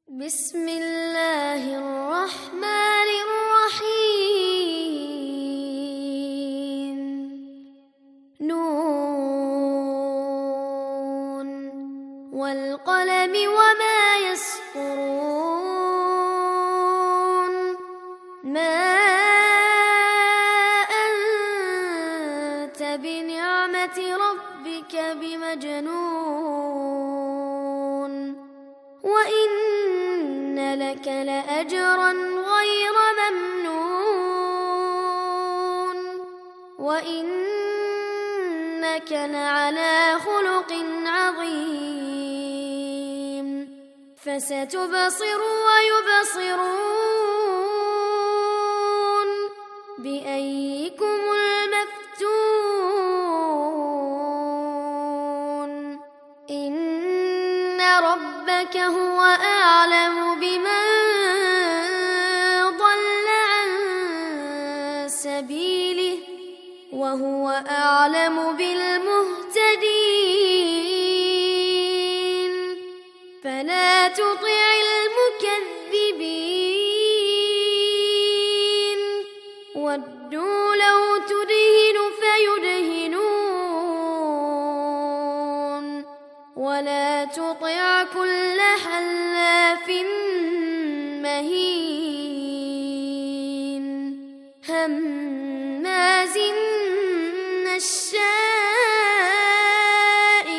بسم الله الرحمن الرحيم. نون والقلم وما يسطرون. ما أنت بنعمة ربك بمجنون، وإن لك لأجرا غير ممنون، وإنك لعلى خلق عظيم. فستبصر ويبصرون بأيكم المفتون. إن ربك هو أعلم بمن ضل عن سبيله وهو أعلم بالمهتدين. فلا تطع المكذبين، ودوا لو تدهن فيدهنون، ولا تطع كل حلاف مهين هماز مشاء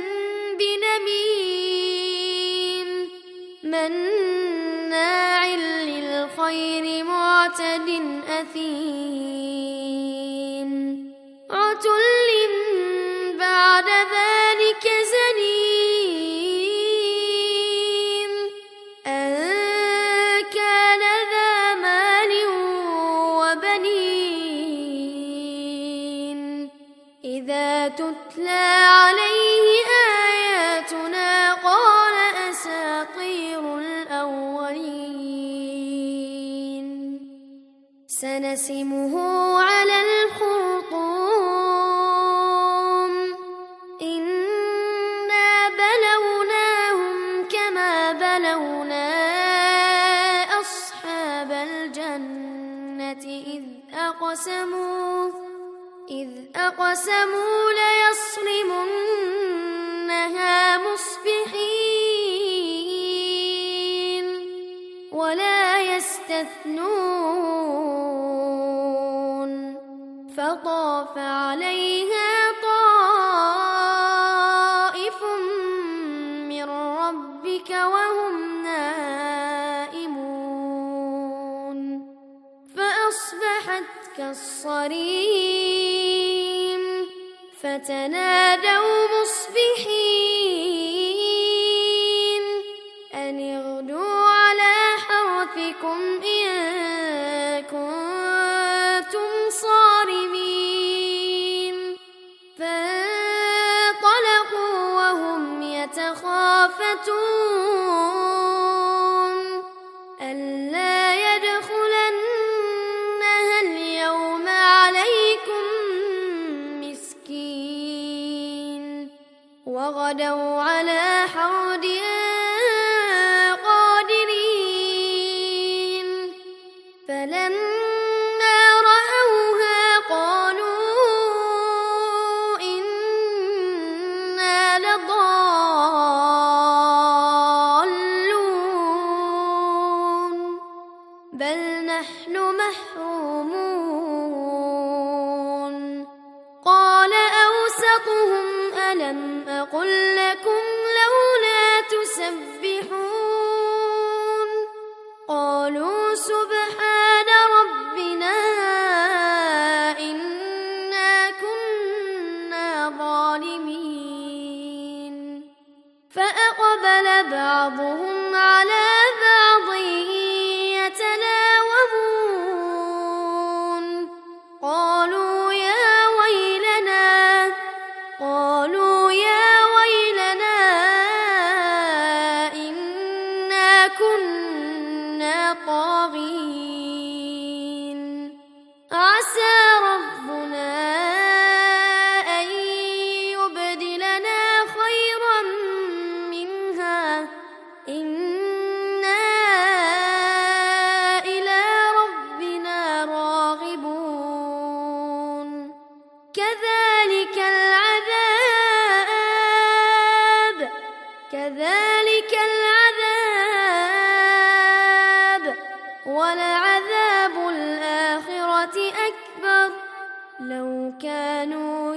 بنميم مناع للخير معتد أثيم. عتل بعد ذلك زنيم. أن كان ذا مال وبنين. إذا تتلى عليه آياتنا قال أساطير الأولين. سنسمه على الخرطوم. إنا بلوناهم كما بلونا أصحاب الجنة إذ أقسموا ليصرمنها مصبحين ولا يستثنون. فطاف عليها طائف من ربك وهم نائمون، فأصبحت كالصريم. فتنادوا مصبحين أن اغدوا على حرثكم إن كنتم صارمين. فانطلقوا وهم يتخافتون ألا يدخلنها اليوم عليكم مسكين. وغدوا على حرد قادرين. فلما رأوها قالوا إنا لضالون بل نحن محرومون. قال أوسطهم ألم أقل لكم لولا تسبحون؟ قالوا سبحان ربنا إنا كنا ظالمين. فأقبل بعضهم على بعض يتلاومون. قالوا يا ويلنا إنا كنا طاغين. عسى ربنا أن يبدلنا خيرا منها إنا ذلك العذاب ولعذاب الآخرة أكبر لو كانوا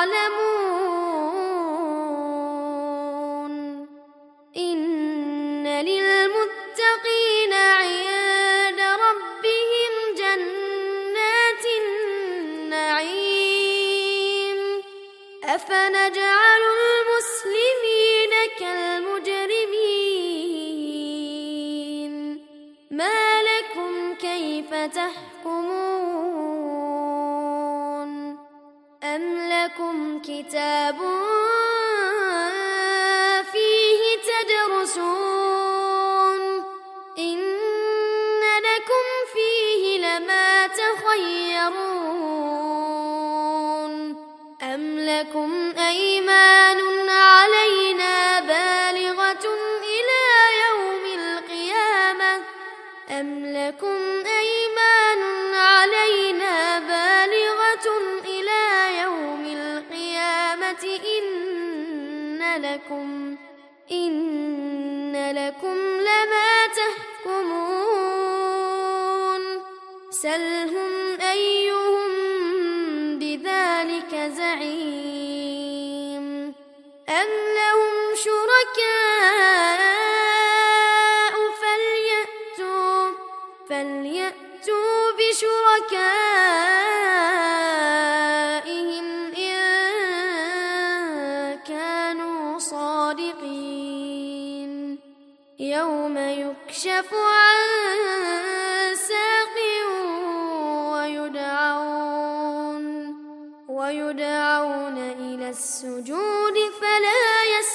يعلمون إن للمتقين عند ربهم جنات النعيم أفنجعل المسلمين كالمجرمين ما لكم كيف تحكمون أم لكم كتاب فيه تدرسون إن لكم فيه لما تخيرون أم لكم أيمان علينا بالغة إلى يوم القيامة أم لكم أيمان علينا بالغة إلى يوم القيامة إن لكم لما تحكمون سلهم أيهم بذلك زعيم أم لهم شركاء فليأتوا بشركائهم إن كانوا صادقين يوم يكشف عن ساق ويدعون إلى السجود فلا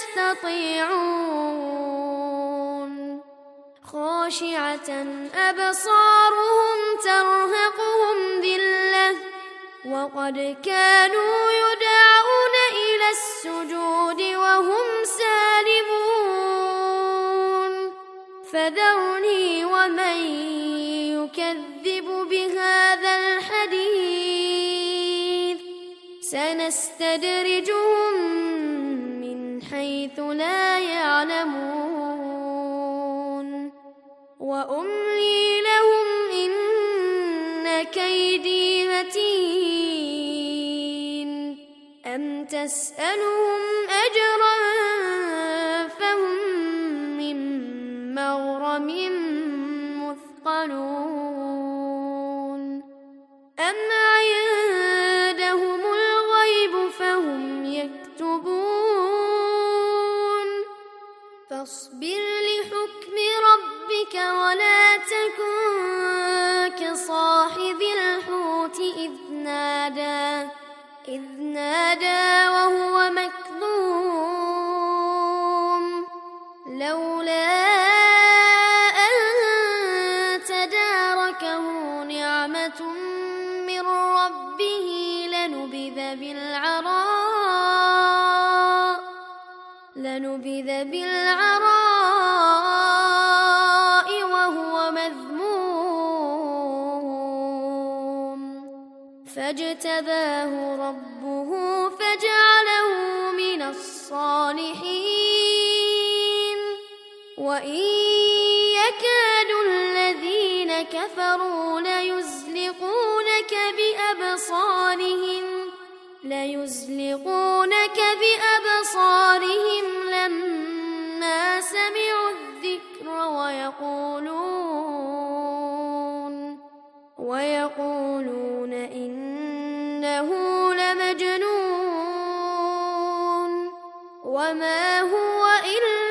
يستطيعون خاشعة أبصارهم ترهقهم ذلة وقد كانوا يدعون إلى السجود وهم سالمون فذرني ومن يكذب بهذا الحديث سنستدرجهم من حيث لا يعلمون وأملي لهم إن كيدي متين أم تسألهم أجرا فهم من مغرم مثقلون أم عندهم الغيب فهم يكتبون فاصبر لحكم ربك ولا تكن كصاحب الحوت إذ نادى وهو مكظوم لولا أن تداركه نعمة من ربه لنبذ بالعراء وهو مذموم فاجتباه ربه فجعله من الصالحين وإن يكاد الذين كفروا ليزلقونك بأبصارهم لما سمعوا الذكر ويقولون إنه لمجنون وما هو إلا